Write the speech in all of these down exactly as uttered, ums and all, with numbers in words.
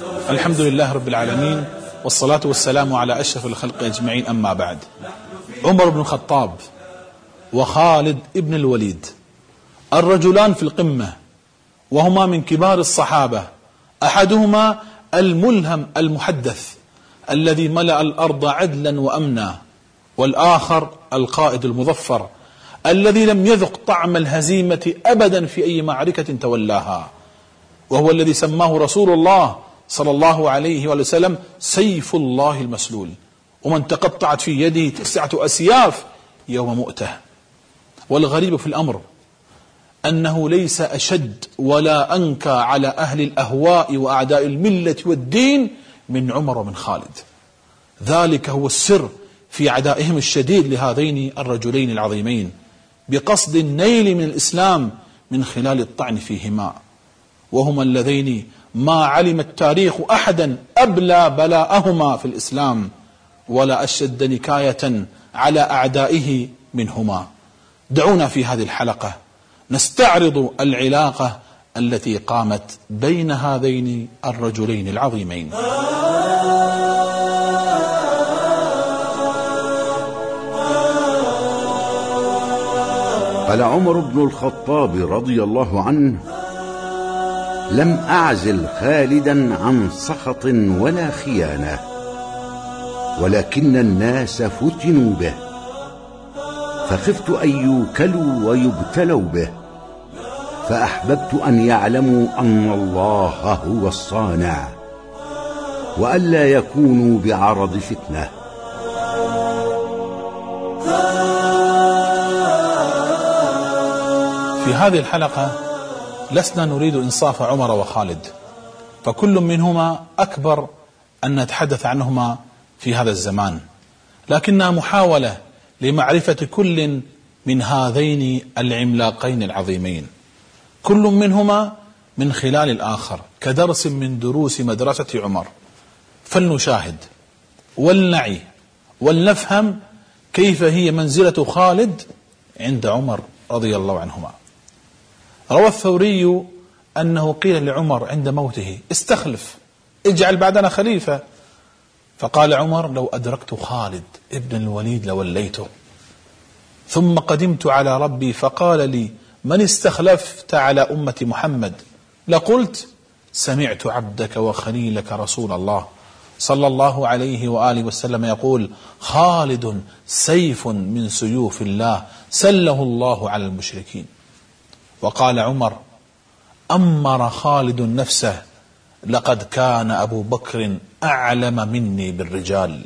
الحمد لله رب العالمين، والصلاة والسلام على أشرف الخلق أجمعين، أما بعد. عمر بن الخطاب وخالد بن الوليد الرجلان في القمة، وهما من كبار الصحابة. أحدهما الملهم المحدث الذي ملأ الأرض عدلا وأمنا، والآخر القائد المظفر الذي لم يذق طعم الهزيمة أبدا في أي معركة تولاها، وهو الذي سماه رسول الله صلى الله عليه وسلم سيف الله المسلول، ومن تقطعت في يده تسعة أسياف يوم مؤتة. والغريب في الأمر أنه ليس أشد ولا أنكى على أهل الأهواء وأعداء الملة والدين من عمر ومن خالد. ذلك هو السر في عدائهم الشديد لهذين الرجلين العظيمين، بقصد النيل من الإسلام من خلال الطعن فيهما، وهما اللذين ما علم التاريخ أحدا أبلى بلاءهما في الإسلام ولا أشد نكاية على أعدائه منهما. دعونا في هذه الحلقة نستعرض العلاقة التي قامت بين هذين الرجلين العظيمين. قال عمر بن الخطاب رضي الله عنه: لم أعزل خالدا عن سخط ولا خيانة، ولكن الناس فتنوا به، فخفت أن يوكلوا ويبتلوا به، فأحببت أن يعلموا أن الله هو الصانع، وألا يكونوا بعرض فتنة. في هذه الحلقة لسنا نريد إنصاف عمر وخالد، فكل منهما أكبر أن نتحدث عنهما في هذا الزمان، لكنها محاولة لمعرفة كل من هذين العملاقين العظيمين، كل منهما من خلال الآخر كدرس من دروس مدرسة عمر. فلنشاهد ولنعي ولنفهم كيف هي منزلة خالد عند عمر رضي الله عنهما. روى الثوري أنه قيل لعمر عند موته: استخلف، اجعل بعدنا خليفة. فقال عمر: لو أدركت خالد ابن الوليد لوليته. ثم قدمت على ربي فقال لي: من استخلفت على أمة محمد؟ لقلت: سمعت عبدك وخليلك رسول الله صلى الله عليه وآله وسلم يقول: خالد سيف من سيوف الله سله الله على المشركين. وقال عمر: أمر خالد نفسه، لقد كان أبو بكر أعلم مني بالرجال.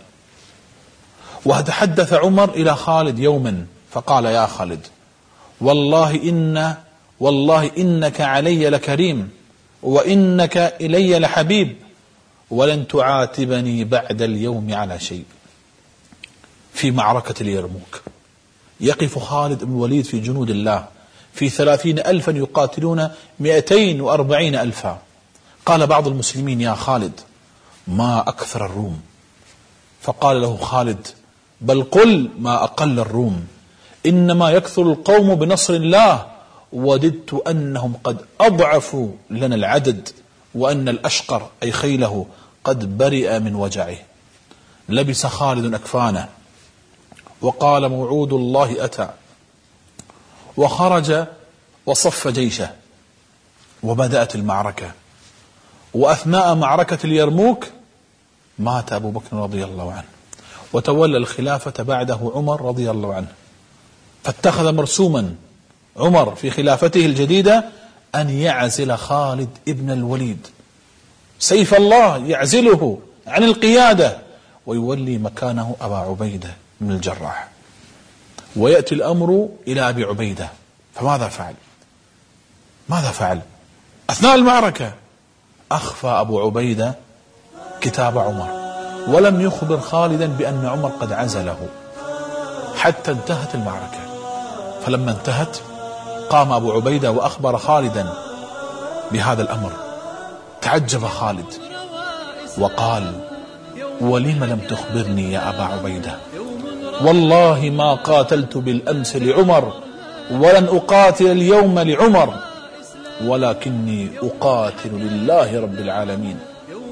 وتحدث عمر إلى خالد يوما فقال: يا خالد، والله إن والله إنك علي لكريم، وإنك إلي لحبيب، ولن تعاتبني بعد اليوم على شيء. في معركة اليرموك يقف خالد بن الوليد في جنود الله في ثلاثين ألفا يقاتلون مئتين وأربعين ألفا. قال بعض المسلمين: يا خالد، ما أكثر الروم؟ فقال له خالد: بل قل ما أقل الروم، إنما يكثر القوم بنصر الله، وددت أنهم قد أضعفوا لنا العدد، وأن الأشقر أي خيله قد برئ من وجعه. لبس خالد أكفانه وقال: موعود الله أتى، وخرج وصف جيشه، وبدأت المعركة. وأثناء معركة اليرموك مات أبو بكر رضي الله عنه، وتولى الخلافة بعده عمر رضي الله عنه. فاتخذ مرسوما عمر في خلافته الجديدة أن يعزل خالد ابن الوليد سيف الله، يعزله عن القيادة ويولي مكانه أبا عبيدة بن الجراح. ويأتي الأمر إلى أبي عبيدة، فماذا فعل؟ ماذا فعل؟ أثناء المعركة أخفى أبو عبيدة كتاب عمر، ولم يخبر خالدا بأن عمر قد عزله حتى انتهت المعركة. فلما انتهت قام أبو عبيدة وأخبر خالدا بهذا الأمر. تعجب خالد وقال: ولم لم تخبرني يا أبا عبيدة؟ والله ما قاتلت بالأمس لعمر، ولن أقاتل اليوم لعمر، ولكني أقاتل لله رب العالمين.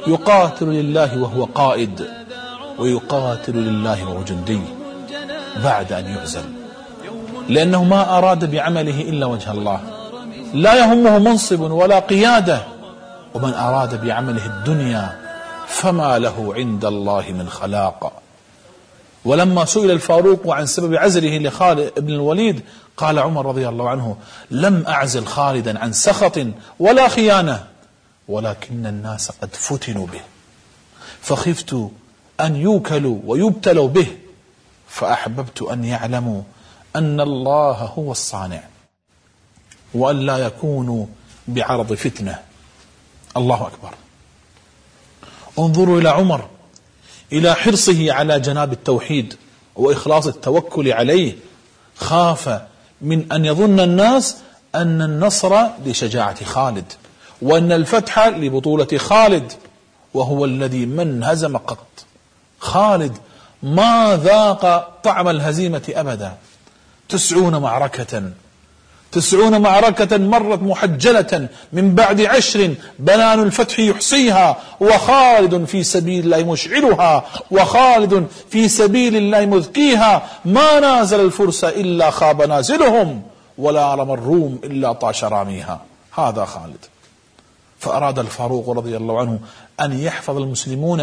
يقاتل لله وهو قائد، ويقاتل لله وهو جندي بعد أن يعزل، لأنه ما أراد بعمله إلا وجه الله، لا يهمه منصب ولا قيادة. ومن أراد بعمله الدنيا فما له عند الله من خلاق. ولما سئل الفاروق عن سبب عزله لخالد بن الوليد قال عمر رضي الله عنه: لم أعزل خالدا عن سخط ولا خيانة، ولكن الناس قد فتنوا به، فخفت أن يوكلوا ويبتلوا به، فأحببت أن يعلموا أن الله هو الصانع، وأن لا يكونوا بعرض فتنة. الله أكبر. انظروا إلى عمر، إلى حرصه على جناب التوحيد وإخلاص التوكل عليه. خاف من أن يظن الناس أن النصر لشجاعة خالد، وأن الفتح لبطولة خالد، وهو الذي من هزم قط. خالد ما ذاق طعم الهزيمة أبدا. تسعون معركة تسعون معركة مرت محجلة من بعد عشر بنان الفتح يحصيها، وخالد في سبيل الله مشعلها، وخالد في سبيل الله مذكيها. ما نازل الفرس إلا خاب نازلهم، ولا رمى الروم إلا طاش راميها. هذا خالد. فأراد الفاروق رضي الله عنه أن يحفظ المسلمون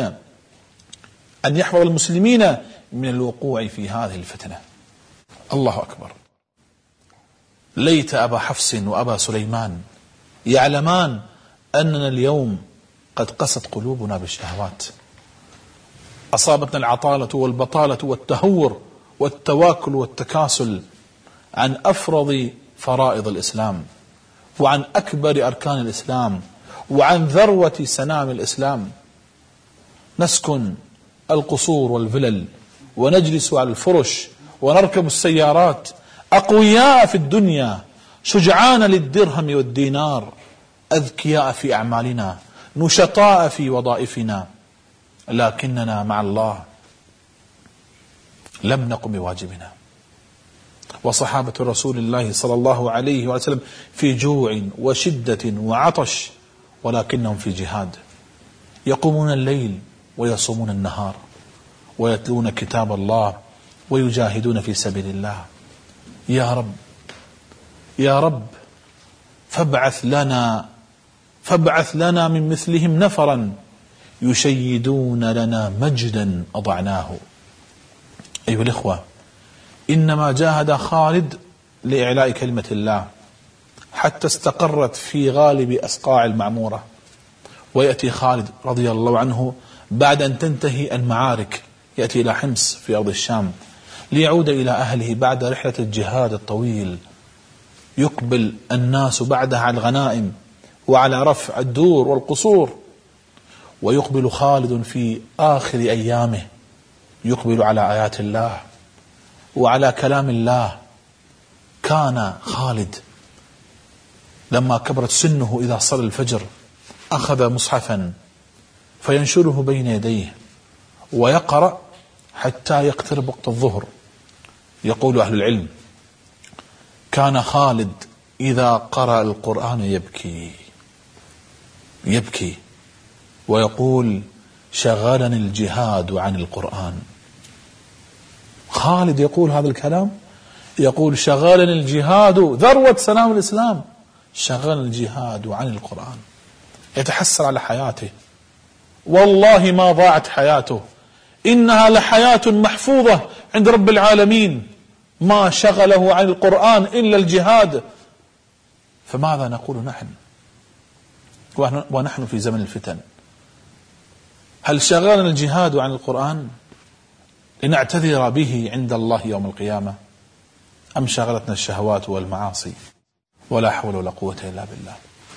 أن يحفظ المسلمين من الوقوع في هذه الفتنة. الله أكبر. ليت أبا حفص وأبا سليمان يعلمان أننا اليوم قد قست قلوبنا بالشهوات، أصابتنا العطالة والبطالة والتهور والتواكل والتكاسل عن أفرض فرائض الإسلام، وعن أكبر أركان الإسلام، وعن ذروة سنام الإسلام. نسكن القصور والفلل، ونجلس على الفرش، ونركب السيارات، أقوياء في الدنيا، شجعان للدرهم والدينار، أذكياء في أعمالنا، نشطاء في وظائفنا، لكننا مع الله لم نقم بواجبنا. وصحابة رسول الله صلى الله عليه وسلم في جوع وشدة وعطش، ولكنهم في جهاد، يقومون الليل ويصومون النهار، ويتلون كتاب الله، ويجاهدون في سبيل الله. يا رب يا رب فابعث لنا فابعث لنا من مثلهم نفرا يشيدون لنا مجدا أضعناه. أيها الإخوة، إنما جاهد خالد لإعلاء كلمة الله حتى استقرت في غالب أصقاع المعمورة، ويأتي خالد رضي الله عنه بعد أن تنتهي المعارك، يأتي إلى حمص في أرض الشام ليعود إلى أهله بعد رحلة الجهاد الطويل. يقبل الناس بعدها على الغنائم وعلى رفع الدور والقصور، ويقبل خالد في آخر أيامه، يقبل على آيات الله وعلى كلام الله. كان خالد لما كبرت سنه إذا صلى الفجر أخذ مصحفا فينشره بين يديه ويقرأ حتى يقترب وقت الظهر. يقول أهل العلم: كان خالد إذا قرأ القرآن يبكي يبكي ويقول: شغلني الجهاد عن القرآن. خالد يقول هذا الكلام، يقول: شغلني الجهاد، ذروة سلام الإسلام، شغلني الجهاد عن القرآن. يتحسر على حياته، والله ما ضاعت حياته، إنها لحياة محفوظة عند رب العالمين، ما شغله عن القرآن إلا الجهاد. فماذا نقول نحن ونحن في زمن الفتن؟ هل شغلنا الجهاد عن القرآن لنعتذر به عند الله يوم القيامة، أم شغلتنا الشهوات والمعاصي؟ ولا حول ولا قوة إلا بالله.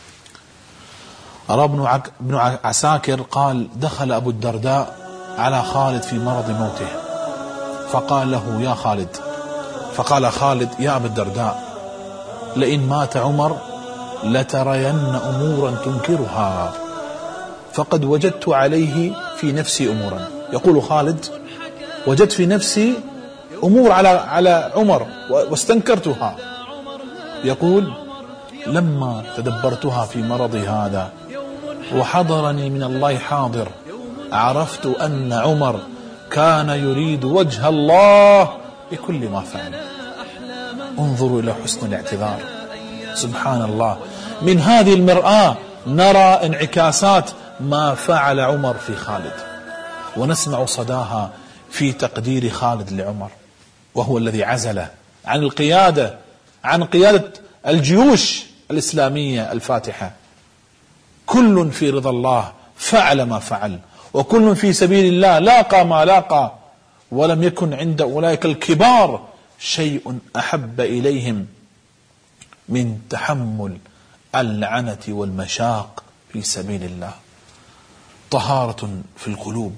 أرى ابن عساكر قال: دخل أبو الدرداء على خالد في مرض موته، فقال له: يا خالد فقال خالد: يا أبا الدرداء، لئن مات عمر لترين أمورا تنكرها، فقد وجدت عليه في نفسي أمورا. يقول خالد: وجدت في نفسي أمور على على عمر واستنكرتها. يقول: لما تدبرتها في مرضي هذا وحضرني من الله حاضر، عرفت أن عمر كان يريد وجه الله بكل ما فعل. انظروا إلى حسن الاعتذار. سبحان الله، من هذه المرآة نرى انعكاسات ما فعل عمر في خالد، ونسمع صداها في تقدير خالد لعمر، وهو الذي عزل عن القيادة عن قيادة الجيوش الإسلامية الفاتحة. كل في رضا الله فعل ما فعل، وكل في سبيل الله لاقى ما لاقى، ولم يكن عند أولئك الكبار شيء أحب إليهم من تحمل العنة والمشاق في سبيل الله. طهارة في القلوب،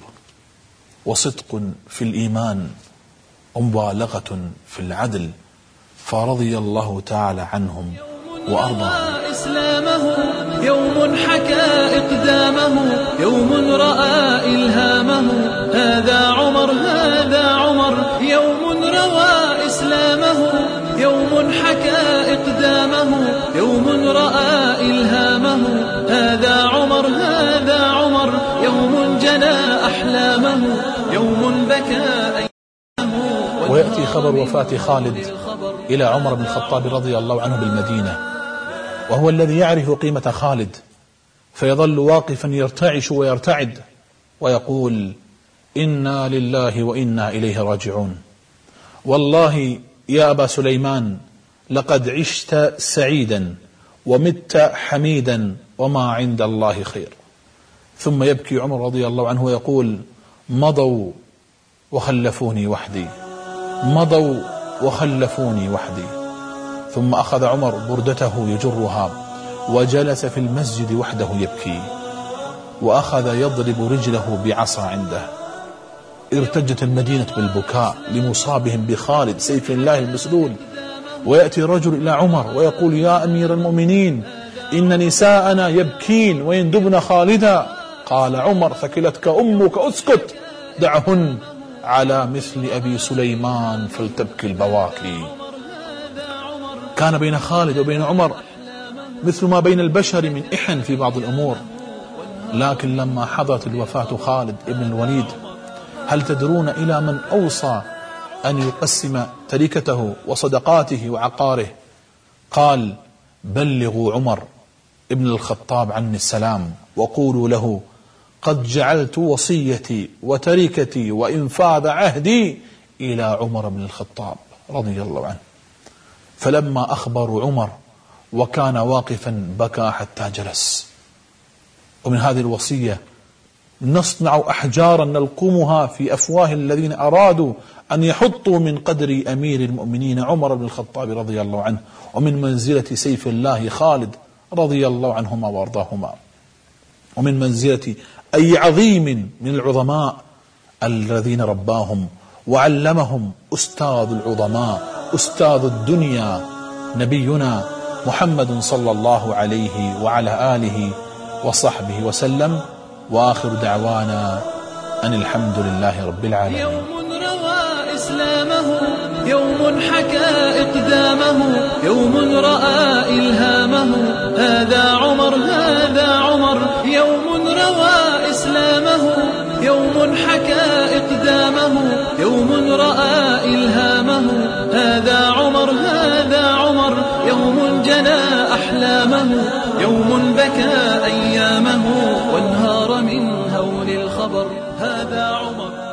وصدق في الإيمان، ومبالغة في العدل، فرضي الله تعالى عنهم وأرضاهم. إسلامه يوم حكى إقدامه، يوم رأى إلهامه، هذا عمر هذا عمر. يوم روى إسلامه، يوم حكى إقدامه، يوم رأى إلهامه، هذا عمر هذا عمر. يوم جنى أحلامه، يوم بكى أيامه. ويأتي خبر وفاة خالد إلى عمر بن الخطاب رضي الله عنه بالمدينة، وهو الذي يعرف قيمة خالد، فيظل واقفا يرتعش ويرتعد ويقول: إنا لله وإنا إليه راجعون. والله يا أبا سليمان لقد عشت سعيدا ومت حميدا، وما عند الله خير. ثم يبكي عمر رضي الله عنه ويقول: مضوا وخلفوني وحدي، مضوا وخلفوني وحدي. ثم أخذ عمر بردته يجرها وجلس في المسجد وحده يبكي، وأخذ يضرب رجله بعصا عنده. ارتجت المدينة بالبكاء لمصابهم بخالد سيف الله المسلول. ويأتي رجل إلى عمر ويقول: يا أمير المؤمنين، إن نساءنا يبكين ويندبن خالدا. قال عمر: ثكلتك أمك، أسكت، دعهن على مثل أبي سليمان فلتبكي البواكي. كان بين خالد وبين عمر مثل ما بين البشر من إحن في بعض الأمور، لكن لما حضرت الوفاة خالد ابن الوليد، هل تدرون إلى من أوصى أن يقسم تركته وصدقاته وعقاره؟ قال: بلغوا عمر ابن الخطاب عني السلام، وقولوا له: قد جعلت وصيتي وتركتي وإنفاذ عهدي إلى عمر بن الخطاب رضي الله عنه. فلما أخبروا عمر وكان واقفا بكى حتى جلس. ومن هذه الوصية نصنع أحجارا نلقمها في أفواه الذين أرادوا أن يحطوا من قدر أمير المؤمنين عمر بن الخطاب رضي الله عنه، ومن منزلة سيف الله خالد رضي الله عنهما وارضاهما، ومن منزلة أي عظيم من العظماء الذين رباهم وعلمهم أستاذ العظماء، أستاذ الدنيا، نبينا محمد صلى الله عليه وعلى آله وصحبه وسلم. وآخر دعوانا أن الحمد لله رب العالمين. يوم روى إسلامه، يوم حكى إقدامه، يوم رأى إلهامه، هذا عمر هذا عمر. يوم روى إسلامه، يوم حكى إقدامه، يوم رأى إلهامه، هذا عمر هذا عمر. يوم جنى أحلامه، يوم بكى أيامه، وانهار من هول الخبر، هذا عمر.